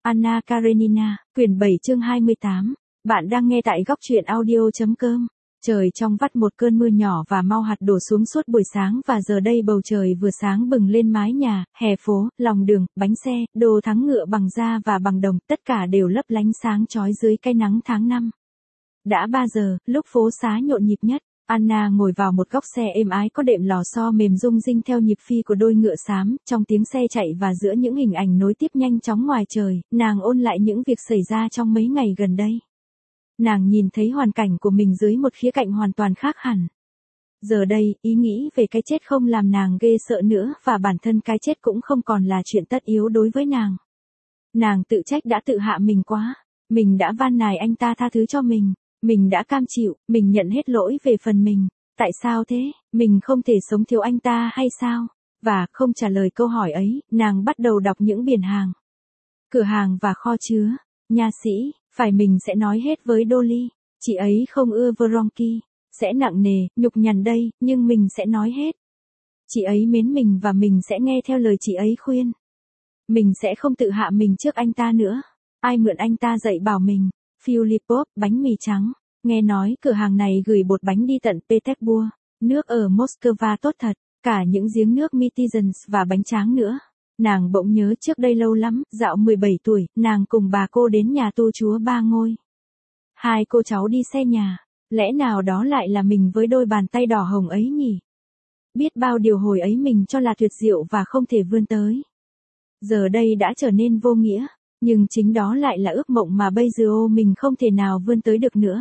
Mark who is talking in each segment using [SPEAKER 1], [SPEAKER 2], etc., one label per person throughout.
[SPEAKER 1] Anna Karenina, quyển 7 chương 28. Bạn đang nghe tại góc truyện audio.com. Trời trong vắt một cơn mưa nhỏ và mau hạt đổ xuống suốt buổi sáng và giờ đây bầu trời vừa sáng bừng lên mái nhà, hè phố, lòng đường, bánh xe, đồ thắng ngựa bằng da và bằng đồng, tất cả đều lấp lánh sáng chói dưới cái nắng tháng 5. Đã 3 giờ, lúc phố xá nhộn nhịp nhất. Anna ngồi vào một góc xe êm ái có đệm lò xo mềm rung rinh theo nhịp phi của đôi ngựa xám, trong tiếng xe chạy và giữa những hình ảnh nối tiếp nhanh chóng ngoài trời, nàng ôn lại những việc xảy ra trong mấy ngày gần đây. Nàng nhìn thấy hoàn cảnh của mình dưới một khía cạnh hoàn toàn khác hẳn. Giờ đây, ý nghĩ về cái chết không làm nàng ghê sợ nữa và bản thân cái chết cũng không còn là chuyện tất yếu đối với nàng. Nàng tự trách đã tự hạ mình quá, mình đã van nài anh ta tha thứ cho mình đã cam chịu, mình nhận hết lỗi về phần mình. Tại sao thế, mình không thể sống thiếu anh ta hay sao? Và không trả lời câu hỏi ấy, nàng bắt đầu đọc những biển hàng, cửa hàng và kho chứa. Nha sĩ, phải mình sẽ nói hết với Dolly. Chị ấy không ưa Vronky. Sẽ nặng nề, nhục nhằn đây, nhưng mình sẽ nói hết. Chị ấy mến mình và mình sẽ nghe theo lời chị ấy khuyên. Mình sẽ không tự hạ mình trước anh ta nữa. Ai mượn anh ta dạy bảo mình. Philippov, bánh mì trắng. Nghe nói cửa hàng này gửi bột bánh đi tận Petersburg. Nước ở Moscow tốt thật. Cả những giếng nước Mitizens và bánh tráng nữa. Nàng bỗng nhớ trước đây lâu lắm, dạo 17 tuổi, nàng cùng bà cô đến nhà tu chúa Ba Ngôi. Hai cô cháu đi xe nhà. Lẽ nào đó lại là mình với đôi bàn tay đỏ hồng ấy nhỉ? Biết bao điều hồi ấy mình cho là tuyệt diệu và không thể vươn tới. Giờ đây đã trở nên vô nghĩa. Nhưng chính đó lại là ước mộng mà bây giờ mình không thể nào vươn tới được nữa.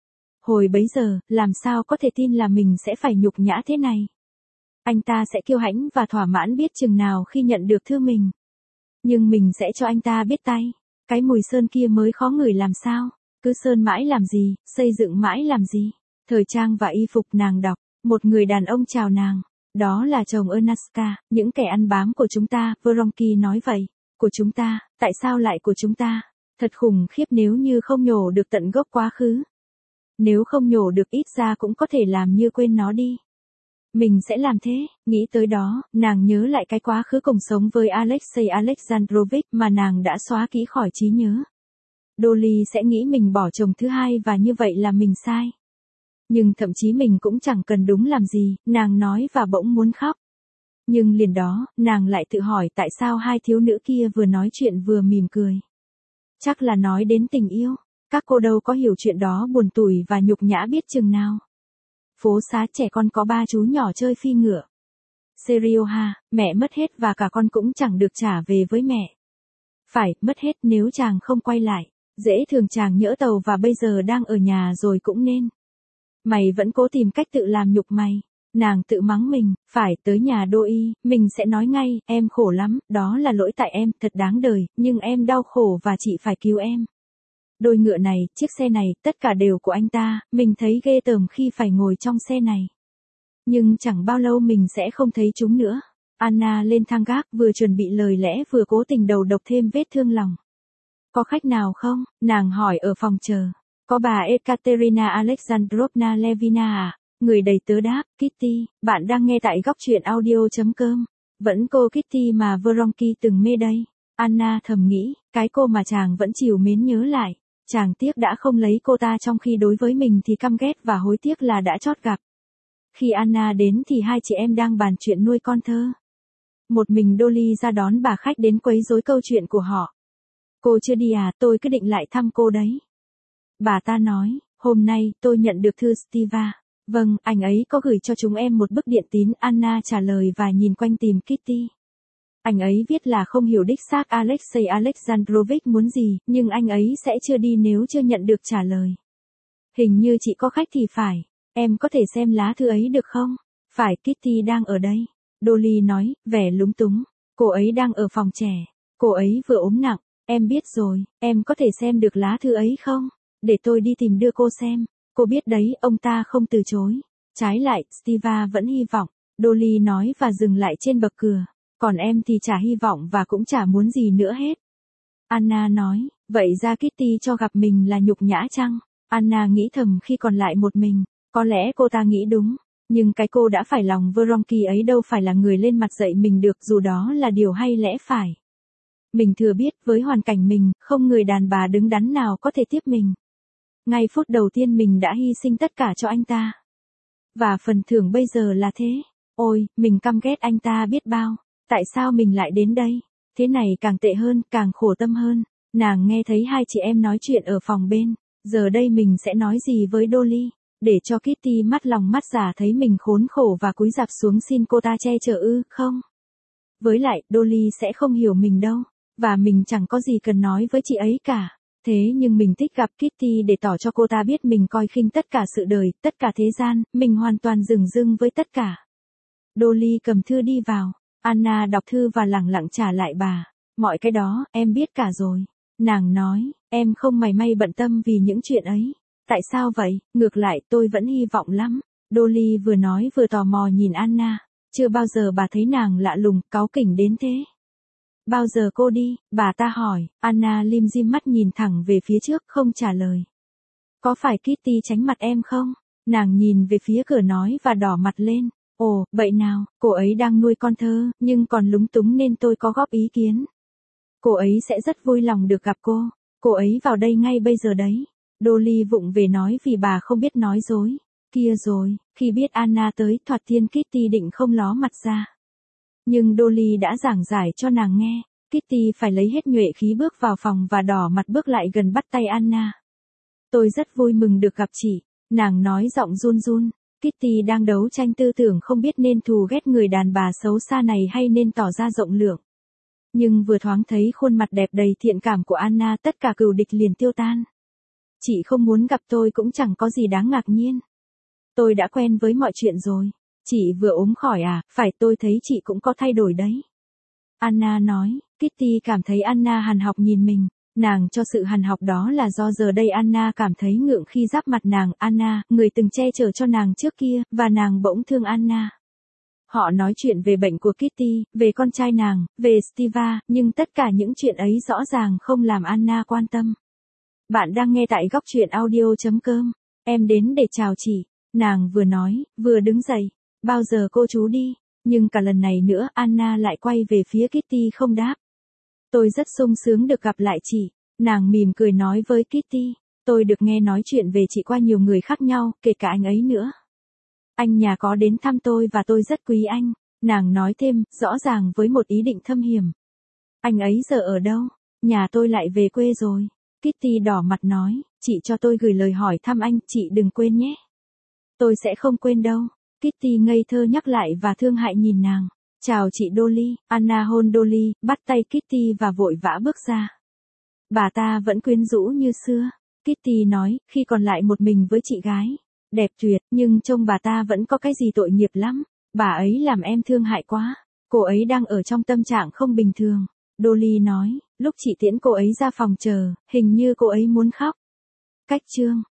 [SPEAKER 1] Hồi bấy giờ, làm sao có thể tin là mình sẽ phải nhục nhã thế này? Anh ta sẽ kiêu hãnh và thỏa mãn biết chừng nào khi nhận được thư mình. Nhưng mình sẽ cho anh ta biết tay. Cái mùi sơn kia mới khó ngửi làm sao? Cứ sơn mãi làm gì, xây dựng mãi làm gì? Thời trang và y phục nàng đọc. Một người đàn ông chào nàng. Đó là chồng Ernaska, những kẻ ăn bám của chúng ta, Vronky nói vậy. Của chúng ta, tại sao lại của chúng ta? Thật khủng khiếp nếu như không nhổ được tận gốc quá khứ. Nếu không nhổ được ít ra cũng có thể làm như quên nó đi. Mình sẽ làm thế, nghĩ tới đó, nàng nhớ lại cái quá khứ cùng sống với Alexei Alexandrovich mà nàng đã xóa kỹ khỏi trí nhớ. Dolly sẽ nghĩ mình bỏ chồng thứ hai và như vậy là mình sai. Nhưng thậm chí mình cũng chẳng cần đúng làm gì, nàng nói và bỗng muốn khóc. Nhưng liền đó, nàng lại tự hỏi tại sao hai thiếu nữ kia vừa nói chuyện vừa mỉm cười. Chắc là nói đến tình yêu, các cô đâu có hiểu chuyện đó buồn tủi và nhục nhã biết chừng nào. Phố xá trẻ con có ba chú nhỏ chơi phi ngựa. Serioha, mẹ mất hết và cả con cũng chẳng được trả về với mẹ. Phải, mất hết nếu chàng không quay lại. Dễ thường chàng nhỡ tàu và bây giờ đang ở nhà rồi cũng nên. Mày vẫn cố tìm cách tự làm nhục mày. Nàng tự mắng mình, phải tới nhà đô y, mình sẽ nói ngay, em khổ lắm, đó là lỗi tại em, thật đáng đời, nhưng em đau khổ và chị phải cứu em. Đôi ngựa này, chiếc xe này, tất cả đều của anh ta, mình thấy ghê tởm khi phải ngồi trong xe này. Nhưng chẳng bao lâu mình sẽ không thấy chúng nữa. Anna lên thang gác vừa chuẩn bị lời lẽ vừa cố tình đầu độc thêm vết thương lòng. Có khách nào không? Nàng hỏi ở phòng chờ. Có bà Ekaterina Alexandrovna Levina à? Người đầy tớ đáp, Kitty, bạn đang nghe tại góc truyện audio.com. Vẫn cô Kitty mà Vronky từng mê đây. Anna thầm nghĩ, cái cô mà chàng vẫn chiều mến nhớ lại. Chàng tiếc đã không lấy cô ta trong khi đối với mình thì căm ghét và hối tiếc là đã chót gặp. Khi Anna đến thì hai chị em đang bàn chuyện nuôi con thơ. Một mình Dolly ra đón bà khách đến quấy rối câu chuyện của họ. Cô chưa đi à, tôi cứ định lại thăm cô đấy. Bà ta nói, hôm nay tôi nhận được thư Stiva. Vâng, anh ấy có gửi cho chúng em một bức điện tín, Anna trả lời và nhìn quanh tìm Kitty. Anh ấy viết là không hiểu đích xác Alexei Alexandrovich muốn gì, nhưng anh ấy sẽ chưa đi nếu chưa nhận được trả lời. Hình như chị có khách thì phải, em có thể xem lá thư ấy được không? Phải, Kitty đang ở đây. Dolly nói, vẻ lúng túng. Cô ấy đang ở phòng trẻ. Cô ấy vừa ốm nặng, em biết rồi, em có thể xem được lá thư ấy không? Để tôi đi tìm đưa cô xem. Cô biết đấy, ông ta không từ chối. Trái lại, Stiva vẫn hy vọng. Dolly nói và dừng lại trên bậc cửa. Còn em thì chả hy vọng và cũng chả muốn gì nữa hết. Anna nói, vậy ra Kitty cho gặp mình là nhục nhã chăng? Anna nghĩ thầm khi còn lại một mình. Có lẽ cô ta nghĩ đúng. Nhưng cái cô đã phải lòng Vronky ấy đâu phải là người lên mặt dạy mình được dù đó là điều hay lẽ phải. Mình thừa biết với hoàn cảnh mình, không người đàn bà đứng đắn nào có thể tiếp mình. Ngay phút đầu tiên mình đã hy sinh tất cả cho anh ta. Và phần thưởng bây giờ là thế. Ôi, mình căm ghét anh ta biết bao. Tại sao mình lại đến đây? Thế này càng tệ hơn, càng khổ tâm hơn. Nàng nghe thấy hai chị em nói chuyện ở phòng bên. Giờ đây mình sẽ nói gì với Dolly? Để cho Kitty mắt lòng mắt giả thấy mình khốn khổ và cúi rạp xuống xin cô ta che chở ư, không? Với lại, Dolly sẽ không hiểu mình đâu. Và mình chẳng có gì cần nói với chị ấy cả. Thế nhưng mình thích gặp Kitty để tỏ cho cô ta biết mình coi khinh tất cả sự đời, tất cả thế gian, mình hoàn toàn dửng dưng với tất cả. Dolly cầm thư đi vào. Anna đọc thư và lẳng lặng trả lại bà. Mọi cái đó, em biết cả rồi. Nàng nói, em không mảy may bận tâm vì những chuyện ấy. Tại sao vậy? Ngược lại, tôi vẫn hy vọng lắm. Dolly vừa nói vừa tò mò nhìn Anna. Chưa bao giờ bà thấy nàng lạ lùng, cáu kỉnh đến thế. Bao giờ cô đi? Bà ta hỏi. Anna lim dim mắt nhìn thẳng về phía trước, không trả lời. Có phải Kitty tránh mặt em không? Nàng nhìn về phía cửa nói và đỏ mặt lên. Ồ, vậy nào, cô ấy đang nuôi con thơ, nhưng còn lúng túng nên tôi có góp ý kiến. Cô ấy sẽ rất vui lòng được gặp cô. Cô ấy vào đây ngay bây giờ đấy. Dolly vụng về nói vì bà không biết nói dối. Kia rồi, khi biết Anna tới, thoạt tiên Kitty định không ló mặt ra. Nhưng Dolly đã giảng giải cho nàng nghe. Kitty phải lấy hết nhuệ khí bước vào phòng và đỏ mặt bước lại gần bắt tay Anna. Tôi rất vui mừng được gặp chị. Nàng nói giọng run run. Kitty đang đấu tranh tư tưởng không biết nên thù ghét người đàn bà xấu xa này hay nên tỏ ra rộng lượng. Nhưng vừa thoáng thấy khuôn mặt đẹp đầy thiện cảm của Anna, tất cả cừu địch liền tiêu tan. Chị không muốn gặp tôi cũng chẳng có gì đáng ngạc nhiên. Tôi đã quen với mọi chuyện rồi. Chị vừa ốm khỏi à? Phải, tôi thấy chị cũng có thay đổi đấy. Anna nói. Kitty cảm thấy Anna hằn học nhìn mình. Nàng cho sự hằn học đó là do giờ đây Anna cảm thấy ngượng khi giáp mặt nàng. Anna, người từng che chở cho nàng trước kia, và nàng bỗng thương Anna. Họ nói chuyện về bệnh của Kitty, về con trai nàng, về Steva, nhưng tất cả những chuyện ấy rõ ràng không làm Anna quan tâm. Bạn đang nghe tại góc truyện audio.com. Em đến để chào chị. Nàng vừa nói, vừa đứng dậy. Bao giờ cô chú đi? Nhưng cả lần này nữa Anna lại quay về phía Kitty không đáp. Tôi rất sung sướng được gặp lại chị. Nàng mỉm cười nói với Kitty. Tôi được nghe nói chuyện về chị qua nhiều người khác nhau, kể cả anh ấy nữa. Anh nhà có đến thăm tôi và tôi rất quý anh. Nàng nói thêm, rõ ràng với một ý định thâm hiểm. Anh ấy giờ ở đâu? Nhà tôi lại về quê rồi. Kitty đỏ mặt nói, chị cho tôi gửi lời hỏi thăm anh, chị đừng quên nhé. Tôi sẽ không quên đâu. Kitty ngây thơ nhắc lại và thương hại nhìn nàng. Chào chị Dolly. Anna hôn Dolly, bắt tay Kitty và vội vã bước ra. Bà ta vẫn quyến rũ như xưa. Kitty nói, khi còn lại một mình với chị gái. Đẹp tuyệt, nhưng trông bà ta vẫn có cái gì tội nghiệp lắm. Bà ấy làm em thương hại quá. Cô ấy đang ở trong tâm trạng không bình thường. Dolly nói, lúc chị tiễn cô ấy ra phòng chờ, hình như cô ấy muốn khóc. Cách chương